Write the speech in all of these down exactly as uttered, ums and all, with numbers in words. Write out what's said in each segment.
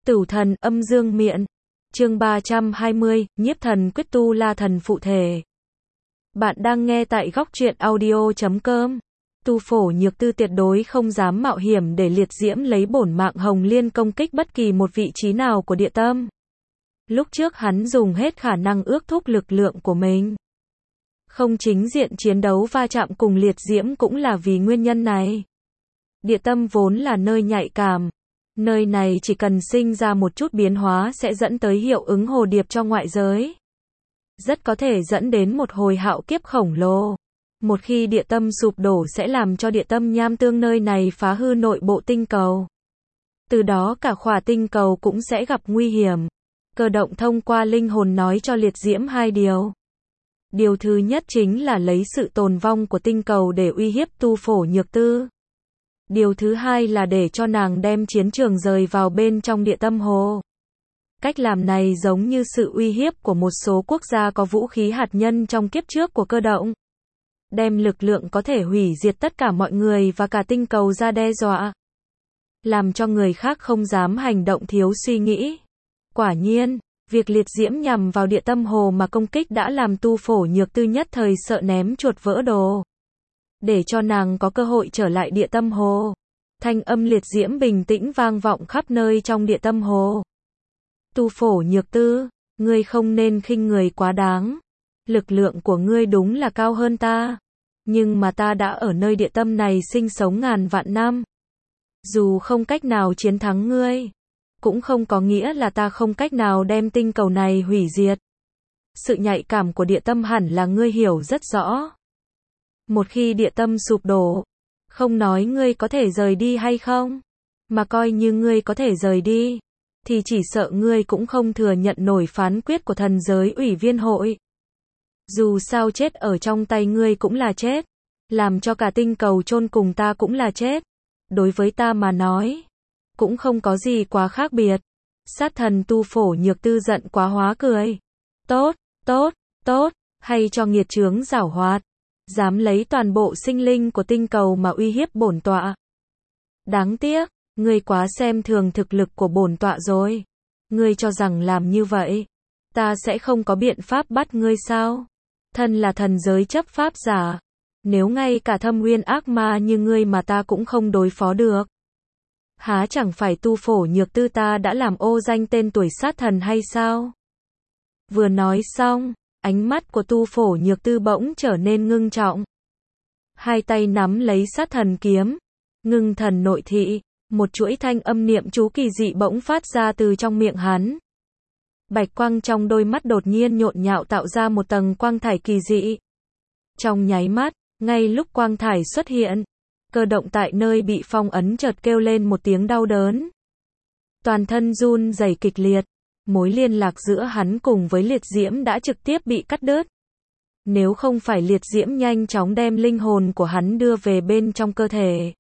Tửu thần âm dương miện. Chương ba trăm hai mươi, nhiếp thần quyết tu la thần phụ thể. Bạn đang nghe tại góc truyện audio chấm com. Tu Phổ Nhược Tư tuyệt đối không dám mạo hiểm để liệt diễm lấy bổn mạng hồng liên công kích bất kỳ một vị trí nào của địa tâm. Lúc trước hắn dùng hết khả năng ước thúc lực lượng của mình. Không chính diện chiến đấu va chạm cùng liệt diễm cũng là vì nguyên nhân này. Địa tâm vốn là nơi nhạy cảm. Nơi này chỉ cần sinh ra một chút biến hóa sẽ dẫn tới hiệu ứng hồ điệp cho ngoại giới. Rất có thể dẫn đến một hồi hạo kiếp khổng lồ. Một khi địa tâm sụp đổ sẽ làm cho địa tâm nham tương nơi này phá hư nội bộ tinh cầu. Từ đó cả khỏa tinh cầu cũng sẽ gặp nguy hiểm. Cơ động thông qua linh hồn nói cho liệt diễm hai điều. Điều thứ nhất chính là lấy sự tồn vong của tinh cầu để uy hiếp Tu Phổ Nhược Tư. Điều thứ hai là để cho nàng đem chiến trường rời vào bên trong địa tâm hồ. Cách làm này giống như sự uy hiếp của một số quốc gia có vũ khí hạt nhân trong kiếp trước của cơ động. Đem lực lượng có thể hủy diệt tất cả mọi người và cả tinh cầu ra đe dọa. Làm cho người khác không dám hành động thiếu suy nghĩ. Quả nhiên, việc liệt diễm nhằm vào địa tâm hồ mà công kích đã làm Tu Phổ Nhược Tư nhất thời sợ ném chuột vỡ đồ. Để cho nàng có cơ hội trở lại địa tâm hồ. Thanh âm liệt diễm bình tĩnh vang vọng khắp nơi trong địa tâm hồ. Tu Phổ Nhược Tư, ngươi không nên khinh người quá đáng. Lực lượng của ngươi đúng là cao hơn ta. Nhưng mà ta đã ở nơi địa tâm này sinh sống ngàn vạn năm. Dù không cách nào chiến thắng ngươi, cũng không có nghĩa là ta không cách nào đem tinh cầu này hủy diệt. Sự nhạy cảm của địa tâm hẳn là ngươi hiểu rất rõ. Một khi địa tâm sụp đổ, không nói ngươi có thể rời đi hay không, mà coi như ngươi có thể rời đi, thì chỉ sợ ngươi cũng không thừa nhận nổi phán quyết của thần giới ủy viên hội. Dù sao chết ở trong tay ngươi cũng là chết, làm cho cả tinh cầu chôn cùng ta cũng là chết. Đối với ta mà nói, cũng không có gì quá khác biệt. Sát thần Tu Phổ Nhược Tư giận quá hóa cười. Tốt, tốt, tốt, hay cho nghiệt chướng giảo hoạt. Dám lấy toàn bộ sinh linh của tinh cầu mà uy hiếp bổn tọa. Đáng tiếc, ngươi quá xem thường thực lực của bổn tọa rồi. Ngươi cho rằng làm như vậy, ta sẽ không có biện pháp bắt ngươi sao? Thân là thần giới chấp pháp giả, nếu ngay cả thâm uyên ác ma như ngươi mà ta cũng không đối phó được, há chẳng phải Tu Phổ Nhược Tư ta đã làm ô danh tên tuổi sát thần hay sao? Vừa nói xong, ánh mắt của Tu Phổ Nhược Tư bỗng trở nên ngưng trọng. Hai tay nắm lấy sát thần kiếm, ngưng thần nội thị, một chuỗi thanh âm niệm chú kỳ dị bỗng phát ra từ trong miệng hắn. Bạch quang trong đôi mắt đột nhiên nhộn nhạo tạo ra một tầng quang thải kỳ dị. Trong nháy mắt, ngay lúc quang thải xuất hiện, cơ động tại nơi bị phong ấn chợt kêu lên một tiếng đau đớn. Toàn thân run rẩy kịch liệt. Mối liên lạc giữa hắn cùng với liệt diễm đã trực tiếp bị cắt đứt. Nếu không phải liệt diễm nhanh chóng đem linh hồn của hắn đưa về bên trong cơ thể,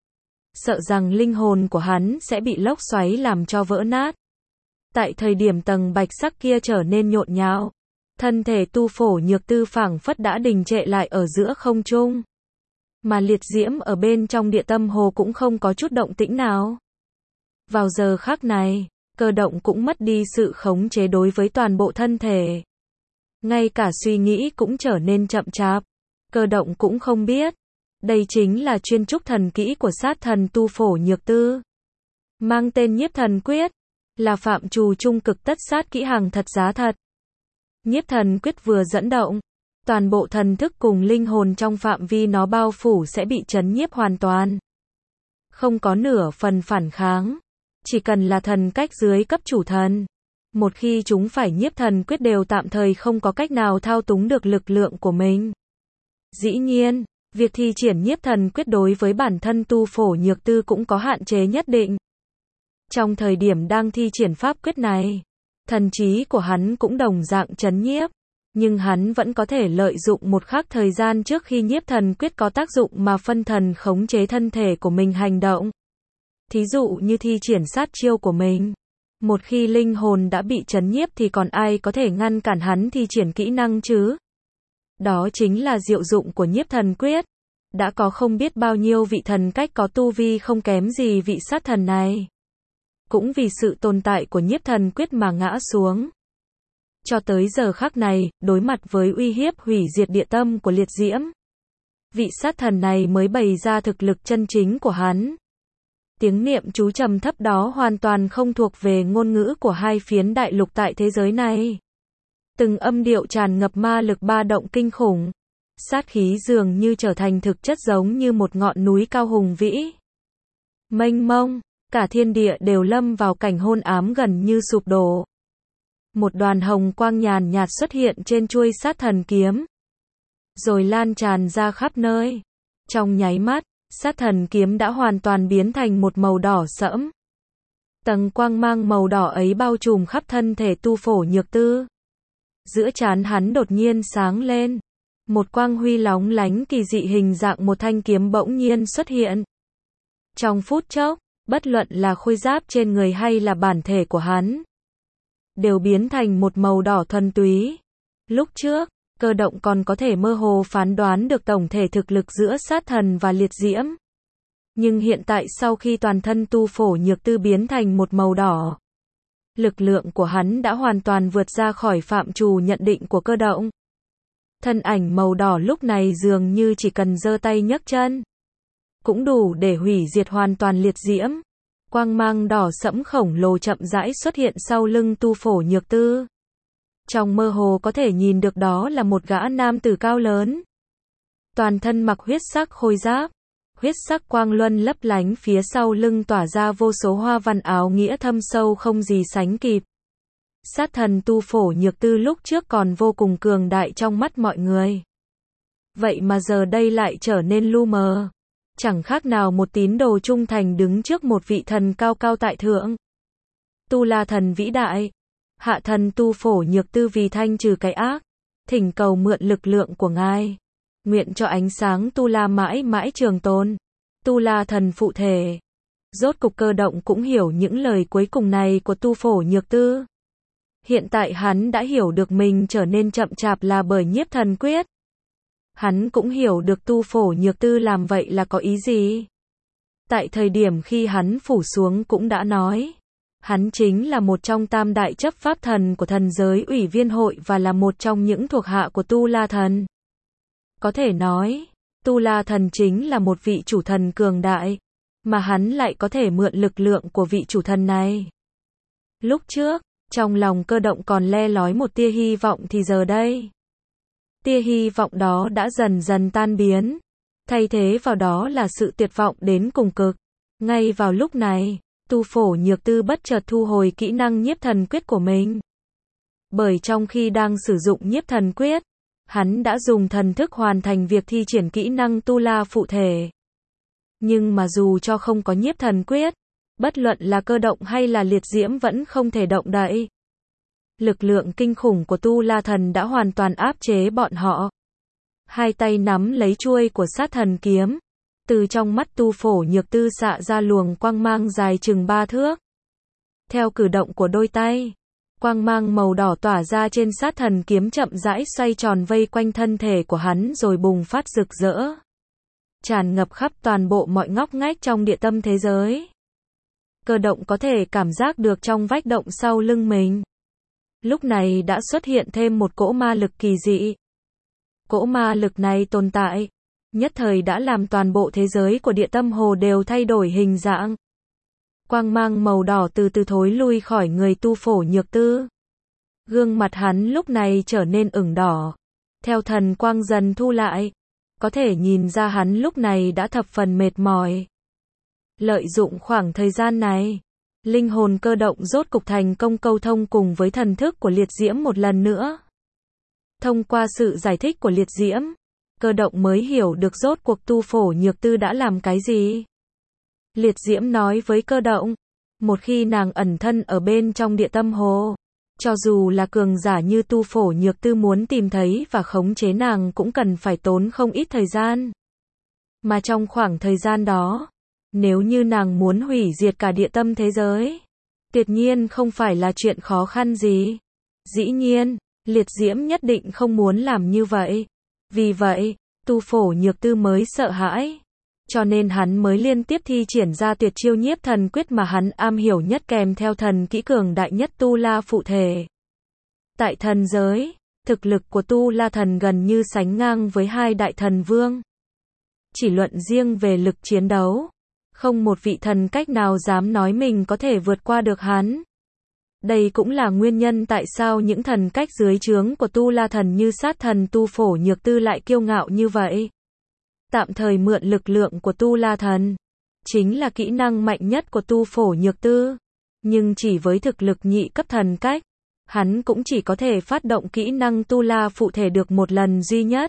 sợ rằng linh hồn của hắn sẽ bị lốc xoáy làm cho vỡ nát. Tại thời điểm tầng bạch sắc kia trở nên nhộn nhạo, thân thể Tu Phổ Nhược Tư phảng phất đã đình trệ lại ở giữa không trung. Mà liệt diễm ở bên trong địa tâm hồ cũng không có chút động tĩnh nào. Vào giờ khắc này, cơ động cũng mất đi sự khống chế đối với toàn bộ thân thể. Ngay cả suy nghĩ cũng trở nên chậm chạp. Cơ động cũng không biết. Đây chính là chuyên trúc thần kỹ của sát thần Tu Phổ Nhược Tư. Mang tên nhiếp thần quyết. Là phạm trù trung cực tất sát kỹ hàng thật giá thật. Nhiếp thần quyết vừa dẫn động, toàn bộ thần thức cùng linh hồn trong phạm vi nó bao phủ sẽ bị chấn nhiếp hoàn toàn. Không có nửa phần phản kháng. Chỉ cần là thần cách dưới cấp chủ thần, một khi chúng phải nhiếp thần quyết đều tạm thời không có cách nào thao túng được lực lượng của mình. Dĩ nhiên, việc thi triển nhiếp thần quyết đối với bản thân Tu Phổ Nhược Tư cũng có hạn chế nhất định. Trong thời điểm đang thi triển pháp quyết này, thần trí của hắn cũng đồng dạng chấn nhiếp, nhưng hắn vẫn có thể lợi dụng một khắc thời gian trước khi nhiếp thần quyết có tác dụng mà phân thần khống chế thân thể của mình hành động. Thí dụ như thi triển sát chiêu của mình. Một khi linh hồn đã bị chấn nhiếp thì còn ai có thể ngăn cản hắn thi triển kỹ năng chứ? Đó chính là diệu dụng của nhiếp thần quyết. Đã có không biết bao nhiêu vị thần cách có tu vi không kém gì vị sát thần này. cũng vì sự tồn tại của nhiếp thần quyết mà ngã xuống. Cho tới giờ khắc này, đối mặt với uy hiếp hủy diệt địa tâm của liệt diễm, vị sát thần này mới bày ra thực lực chân chính của hắn. Tiếng niệm chú trầm thấp đó hoàn toàn không thuộc về ngôn ngữ của hai phiến đại lục tại thế giới này. Từng âm điệu tràn ngập ma lực ba động kinh khủng. Sát khí dường như trở thành thực chất giống như một ngọn núi cao hùng vĩ. Mênh mông, cả thiên địa đều lâm vào cảnh hôn ám gần như sụp đổ. Một đoàn hồng quang nhàn nhạt xuất hiện trên chuôi sát thần kiếm, rồi lan tràn ra khắp nơi. Trong nháy mắt, sát thần kiếm đã hoàn toàn biến thành một màu đỏ sẫm. Tầng quang mang màu đỏ ấy bao trùm khắp thân thể Tu Phổ Nhược Tư. Giữa trán hắn đột nhiên sáng lên. Một quang huy lóng lánh kỳ dị hình dạng một thanh kiếm bỗng nhiên xuất hiện. Trong phút chốc, bất luận là khôi giáp trên người hay là bản thể của hắn, đều biến thành một màu đỏ thuần túy. Lúc trước, Cơ Động còn có thể mơ hồ phán đoán được tổng thể thực lực giữa sát thần và liệt diễm. Nhưng hiện tại sau khi toàn thân Tu Phổ Nhược Tư biến thành một màu đỏ, lực lượng của hắn đã hoàn toàn vượt ra khỏi phạm trù nhận định của Cơ Động. Thân ảnh màu đỏ lúc này dường như chỉ cần giơ tay nhấc chân, cũng đủ để hủy diệt hoàn toàn liệt diễm. Quang mang đỏ sẫm khổng lồ chậm rãi xuất hiện sau lưng Tu Phổ Nhược Tư. Trong mơ hồ có thể nhìn được đó là một gã nam tử cao lớn. Toàn thân mặc huyết sắc khôi giáp, huyết sắc quang luân lấp lánh phía sau lưng tỏa ra vô số hoa văn áo nghĩa thâm sâu không gì sánh kịp. Sát thần Tu Phổ Nhược Tư lúc trước còn vô cùng cường đại trong mắt mọi người. Vậy mà giờ đây lại trở nên lu mờ. Chẳng khác nào một tín đồ trung thành đứng trước một vị thần cao cao tại thượng. Tu La thần vĩ đại. Hạ thần Tu Phổ Nhược Tư vì thanh trừ cái ác, thỉnh cầu mượn lực lượng của ngài. Nguyện cho ánh sáng Tu La mãi mãi trường tồn. Tu La thần phụ thể. Rốt cục Cơ Động cũng hiểu những lời cuối cùng này của Tu Phổ Nhược Tư. Hiện tại hắn đã hiểu được mình trở nên chậm chạp là bởi nhiếp thần quyết. Hắn cũng hiểu được Tu Phổ Nhược Tư làm vậy là có ý gì. Tại thời điểm khi hắn phủ xuống cũng đã nói, hắn chính là một trong tam đại chấp pháp thần của thần giới ủy viên hội và là một trong những thuộc hạ của Tu La thần. Có thể nói, Tu La thần chính là một vị chủ thần cường đại, mà hắn lại có thể mượn lực lượng của vị chủ thần này. Lúc trước, trong lòng Cơ Động còn le lói một tia hy vọng thì giờ đây, tia hy vọng đó đã dần dần tan biến, thay thế vào đó là sự tuyệt vọng đến cùng cực. Ngay vào lúc này, Tu Phổ Nhược Tư bất chợt thu hồi kỹ năng nhiếp thần quyết của mình. Bởi trong khi đang sử dụng nhiếp thần quyết, hắn đã dùng thần thức hoàn thành việc thi triển kỹ năng Tu La phụ thể. Nhưng mà dù cho không có nhiếp thần quyết, bất luận là Cơ Động hay là liệt diễm vẫn không thể động đậy. Lực lượng kinh khủng của Tu La thần đã hoàn toàn áp chế bọn họ. Hai tay nắm lấy chuôi của sát thần kiếm. Từ trong mắt Tu Phổ Nhược Tư xạ ra luồng quang mang dài chừng ba thước. Theo cử động của đôi tay, quang mang màu đỏ tỏa ra trên sát thần kiếm chậm rãi xoay tròn vây quanh thân thể của hắn rồi bùng phát rực rỡ. Tràn ngập khắp toàn bộ mọi ngóc ngách trong địa tâm thế giới. Cơ Động có thể cảm giác được trong vách động sau lưng mình. Lúc này đã xuất hiện thêm một cỗ ma lực kỳ dị. Cỗ ma lực này tồn tại, nhất thời đã làm toàn bộ thế giới của địa tâm hồ đều thay đổi hình dạng. Quang mang màu đỏ từ từ thối lui khỏi người Tu Phổ Nhược Tư. Gương mặt hắn lúc này trở nên ửng đỏ. Theo thần quang dần thu lại, có thể nhìn ra hắn lúc này đã thập phần mệt mỏi. Lợi dụng khoảng thời gian này, linh hồn Cơ Động rốt cục thành công câu thông cùng với thần thức của liệt diễm một lần nữa. Thông qua sự giải thích của liệt diễm, Cơ Động mới hiểu được rốt cuộc Tu Phổ Nhược Tư đã làm cái gì. Liệt diễm nói với Cơ Động, một khi nàng ẩn thân ở bên trong địa tâm hồ, cho dù là cường giả như Tu Phổ Nhược Tư muốn tìm thấy và khống chế nàng cũng cần phải tốn không ít thời gian. Mà trong khoảng thời gian đó, nếu như nàng muốn hủy diệt cả địa tâm thế giới, tuyệt nhiên không phải là chuyện khó khăn gì. Dĩ nhiên, liệt diễm nhất định không muốn làm như vậy. Vì vậy, Tu Phổ Nhược Tư mới sợ hãi. Cho nên hắn mới liên tiếp thi triển ra tuyệt chiêu nhiếp thần quyết mà hắn am hiểu nhất kèm theo thần kỹ cường đại nhất Tu La phụ thể. Tại thần giới, thực lực của Tu La thần gần như sánh ngang với hai đại thần vương. Chỉ luận riêng về lực chiến đấu, không một vị thần cách nào dám nói mình có thể vượt qua được hắn. Đây cũng là nguyên nhân tại sao những thần cách dưới trướng của Tu La thần như sát thần Tu Phổ Nhược Tư lại kiêu ngạo như vậy. Tạm thời mượn lực lượng của Tu La thần, chính là kỹ năng mạnh nhất của Tu Phổ Nhược Tư. Nhưng chỉ với thực lực nhị cấp thần cách, hắn cũng chỉ có thể phát động kỹ năng Tu La phụ thể được một lần duy nhất.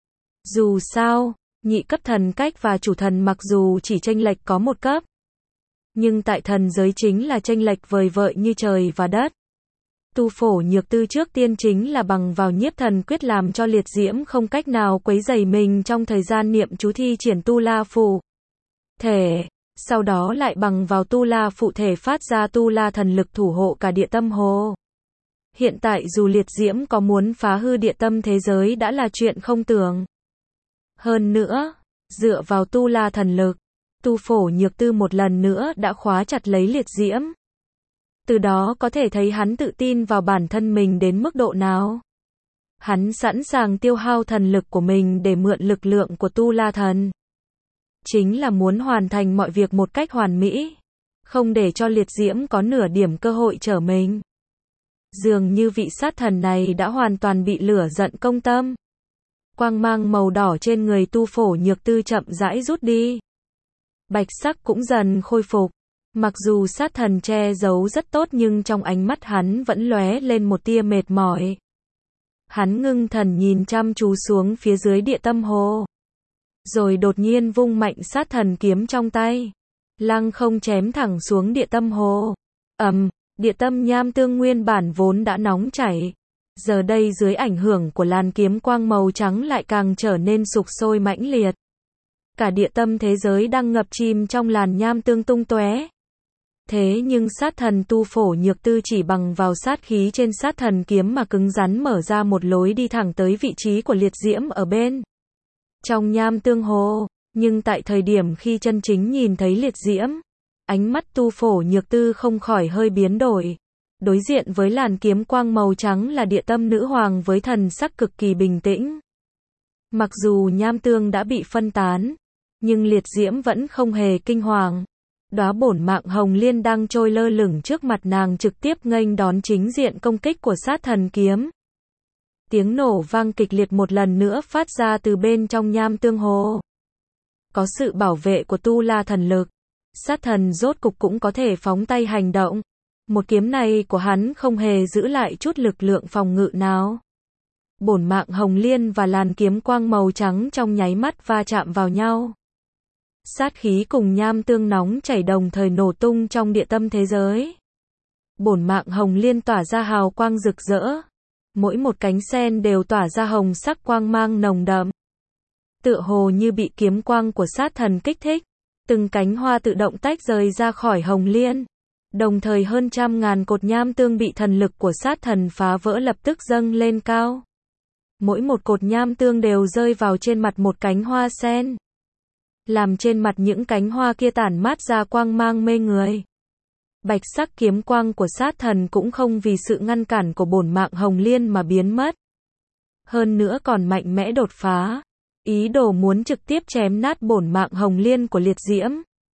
Dù sao, nhị cấp thần cách và chủ thần mặc dù chỉ chênh lệch có một cấp, nhưng tại thần giới chính là chênh lệch vời vợi như trời và đất. Tu Phổ Nhược Tư trước tiên chính là bằng vào nhiếp thần quyết làm cho liệt diễm không cách nào quấy rầy mình trong thời gian niệm chú thi triển Tu La phụ thể, sau đó lại bằng vào Tu La phụ thể phát ra Tu La thần lực thủ hộ cả địa tâm hồ. Hiện tại dù liệt diễm có muốn phá hư địa tâm thế giới đã là chuyện không tưởng. Hơn nữa, dựa vào Tu La thần lực, Tu Phổ Nhược Tư một lần nữa đã khóa chặt lấy liệt diễm. Từ đó có thể thấy hắn tự tin vào bản thân mình đến mức độ nào. Hắn sẵn sàng tiêu hao thần lực của mình để mượn lực lượng của Tu La thần. Chính là muốn hoàn thành mọi việc một cách hoàn mỹ, không để cho liệt diễm có nửa điểm cơ hội trở mình. Dường như vị sát thần này đã hoàn toàn bị lửa giận công tâm. Quang mang màu đỏ trên người Tu Phổ Nhược Tư chậm rãi rút đi. Bạch sắc cũng dần khôi phục. Mặc dù sát thần che giấu rất tốt nhưng trong ánh mắt hắn vẫn lóe lên một tia mệt mỏi. Hắn ngưng thần nhìn chăm chú xuống phía dưới địa tâm hồ. Rồi đột nhiên vung mạnh sát thần kiếm trong tay. Lăng không chém thẳng xuống địa tâm hồ. Ầm, địa tâm nham tương nguyên bản vốn đã nóng chảy. Giờ đây dưới ảnh hưởng của làn kiếm quang màu trắng lại càng trở nên sục sôi mãnh liệt. Cả địa tâm thế giới đang ngập chìm trong làn nham tương tung tóe. Thế nhưng sát thần Tu Phổ Nhược Tư chỉ bằng vào sát khí trên sát thần kiếm mà cứng rắn mở ra một lối đi thẳng tới vị trí của liệt diễm ở bên trong nham tương hồ. Nhưng tại thời điểm khi chân chính nhìn thấy liệt diễm, ánh mắt Tu Phổ Nhược Tư không khỏi hơi biến đổi. Đối diện với làn kiếm quang màu trắng là địa tâm nữ hoàng với thần sắc cực kỳ bình tĩnh. Mặc dù nham tương đã bị phân tán, nhưng liệt diễm vẫn không hề kinh hoàng. Đóa bổn mạng hồng liên đang trôi lơ lửng trước mặt nàng trực tiếp nghênh đón chính diện công kích của sát thần kiếm. Tiếng nổ vang kịch liệt một lần nữa phát ra từ bên trong nham tương hồ. Có sự bảo vệ của Tu La thần lực, sát thần rốt cục cũng có thể phóng tay hành động. Một kiếm này của hắn không hề giữ lại chút lực lượng phòng ngự nào. Bổn mạng hồng liên và làn kiếm quang màu trắng trong nháy mắt va chạm vào nhau. Sát khí cùng nham tương nóng chảy đồng thời nổ tung trong địa tâm thế giới. Bổn mạng hồng liên tỏa ra hào quang rực rỡ. Mỗi một cánh sen đều tỏa ra hồng sắc quang mang nồng đậm. Tựa hồ như bị kiếm quang của sát thần kích thích. Từng cánh hoa tự động tách rời ra khỏi hồng liên. Đồng thời hơn trăm ngàn cột nham tương bị thần lực của sát thần phá vỡ lập tức dâng lên cao. Mỗi một cột nham tương đều rơi vào trên mặt một cánh hoa sen. Làm trên mặt những cánh hoa kia tản mát ra quang mang mê người. Bạch sắc kiếm quang của sát thần cũng không vì sự ngăn cản của bổn mạng hồng liên mà biến mất. Hơn nữa còn mạnh mẽ đột phá. Ý đồ muốn trực tiếp chém nát bổn mạng hồng liên của liệt diễm.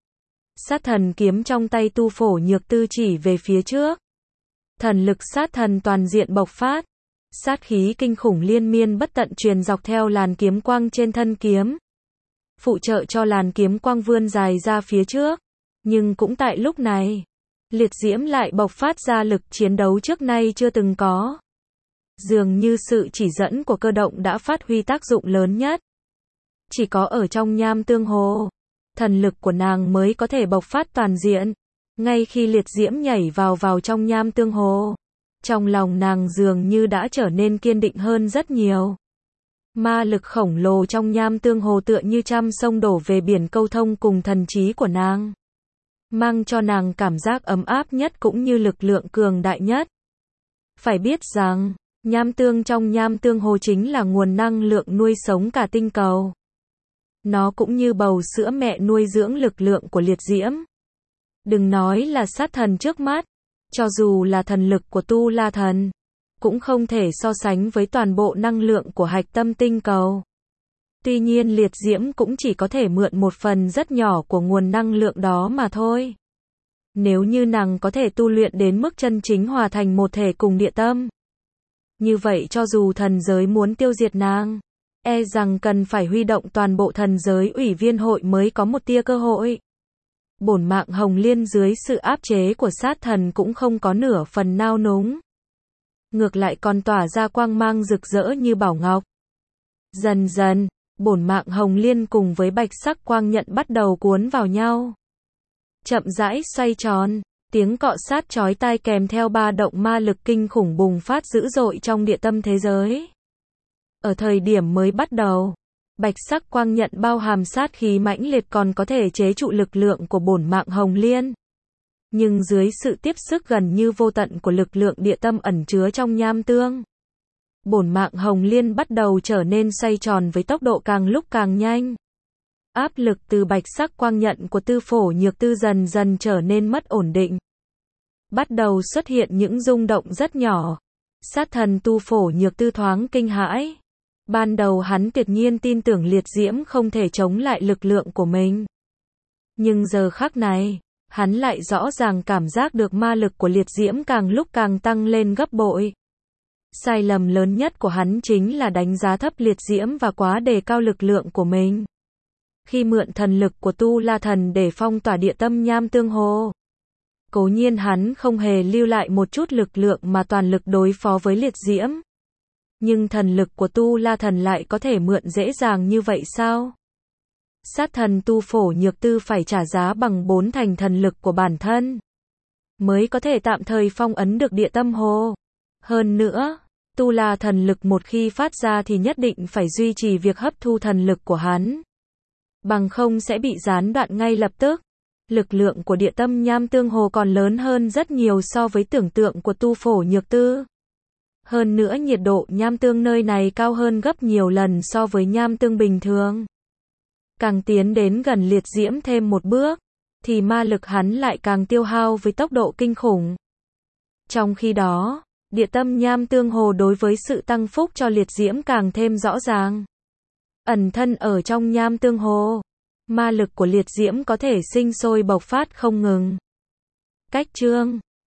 Sát thần kiếm trong tay Tu Phổ Nhược Tư chỉ về phía trước. Thần lực sát thần toàn diện bộc phát. Sát khí kinh khủng liên miên bất tận truyền dọc theo làn kiếm quang trên thân kiếm. Phụ trợ cho làn kiếm quang vươn dài ra phía trước. Nhưng cũng tại lúc này, liệt diễm lại bộc phát ra lực chiến đấu trước nay chưa từng có. Dường như sự chỉ dẫn của cơ động đã phát huy tác dụng lớn nhất. Chỉ có ở trong nham tương hồ, thần lực của nàng mới có thể bộc phát toàn diện. Ngay khi liệt diễm nhảy vào vào trong nham tương hồ, trong lòng nàng dường như đã trở nên kiên định hơn rất nhiều. Ma lực khổng lồ trong nham tương hồ tựa như trăm sông đổ về biển câu thông cùng thần trí của nàng. Mang cho nàng cảm giác ấm áp nhất cũng như lực lượng cường đại nhất. Phải biết rằng, nham tương trong nham tương hồ chính là nguồn năng lượng nuôi sống cả tinh cầu. Nó cũng như bầu sữa mẹ nuôi dưỡng lực lượng của liệt diễm. Đừng nói là sát thần trước mắt, cho dù là thần lực của Tu La Thần, cũng không thể so sánh với toàn bộ năng lượng của hạch tâm tinh cầu. Tuy nhiên liệt diễm cũng chỉ có thể mượn một phần rất nhỏ của nguồn năng lượng đó mà thôi. Nếu như nàng có thể tu luyện đến mức chân chính hòa thành một thể cùng địa tâm, như vậy cho dù thần giới muốn tiêu diệt nàng, e rằng cần phải huy động toàn bộ thần giới ủy viên hội mới có một tia cơ hội. Bổn mạng Hồng Liên dưới sự áp chế của sát thần cũng không có nửa phần nao núng. Ngược lại còn tỏa ra quang mang rực rỡ như bảo ngọc. Dần dần, bổn mạng Hồng Liên cùng với bạch sắc quang nhận bắt đầu cuốn vào nhau. Chậm rãi xoay tròn, tiếng cọ sát chói tai kèm theo ba động ma lực kinh khủng bùng phát dữ dội trong địa tâm thế giới. Ở thời điểm mới bắt đầu, bạch sắc quang nhận bao hàm sát khí mãnh liệt còn có thể chế trụ lực lượng của bổn mạng Hồng Liên. Nhưng dưới sự tiếp sức gần như vô tận của lực lượng địa tâm ẩn chứa trong nham tương, bổn mạng Hồng Liên bắt đầu trở nên xoay tròn với tốc độ càng lúc càng nhanh. Áp lực từ bạch sắc quang nhận của Tư Phổ Nhược Tư dần dần trở nên mất ổn định. Bắt đầu xuất hiện những rung động rất nhỏ. Sát thần Tu Phổ Nhược Tư thoáng kinh hãi. Ban đầu hắn tuyệt nhiên tin tưởng liệt diễm không thể chống lại lực lượng của mình. Nhưng giờ khắc này, hắn lại rõ ràng cảm giác được ma lực của liệt diễm càng lúc càng tăng lên gấp bội. Sai lầm lớn nhất của hắn chính là đánh giá thấp liệt diễm và quá đề cao lực lượng của mình. Khi mượn thần lực của Tu La Thần để phong tỏa địa tâm nham tương hồ, cố nhiên hắn không hề lưu lại một chút lực lượng mà toàn lực đối phó với liệt diễm. Nhưng thần lực của Tu La Thần lại có thể mượn dễ dàng như vậy sao? Sát thần Tu Phổ Nhược Tư phải trả giá bằng bốn thành thần lực của bản thân, mới có thể tạm thời phong ấn được địa tâm hồ. Hơn nữa, Tu La Thần lực một khi phát ra thì nhất định phải duy trì việc hấp thu thần lực của hắn. Bằng không sẽ bị gián đoạn ngay lập tức. Lực lượng của địa tâm nham tương hồ còn lớn hơn rất nhiều so với tưởng tượng của Tu Phổ Nhược Tư. Hơn nữa nhiệt độ nham tương nơi này cao hơn gấp nhiều lần so với nham tương bình thường. Càng tiến đến gần liệt diễm thêm một bước, thì ma lực hắn lại càng tiêu hao với tốc độ kinh khủng. Trong khi đó, địa tâm nham tương hồ đối với sự tăng phúc cho liệt diễm càng thêm rõ ràng. Ẩn thân ở trong nham tương hồ, ma lực của liệt diễm có thể sinh sôi bộc phát không ngừng. Cách chương